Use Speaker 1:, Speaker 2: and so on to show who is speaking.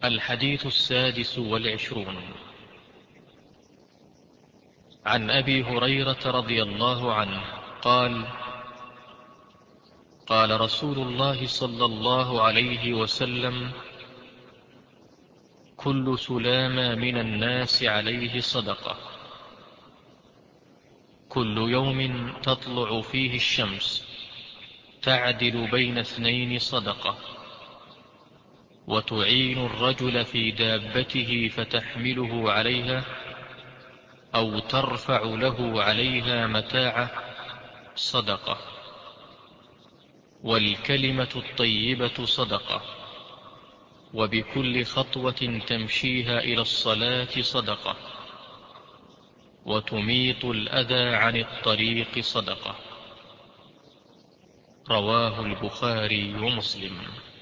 Speaker 1: الحديث 26. عن أبي هريرة رضي الله عنه قال: قال رسول الله صلى الله عليه وسلم: كل سلامة من الناس عليه صدقة، كل يوم تطلع فيه الشمس تعدل بين اثنين صدقة، وتعين الرجل في دابته فتحمله عليها أو ترفع له عليها متاعه صدقة، والكلمة الطيبة صدقة، وبكل خطوة تمشيها إلى الصلاة صدقة، وتميط الأذى عن الطريق صدقة. رواه البخاري ومسلم.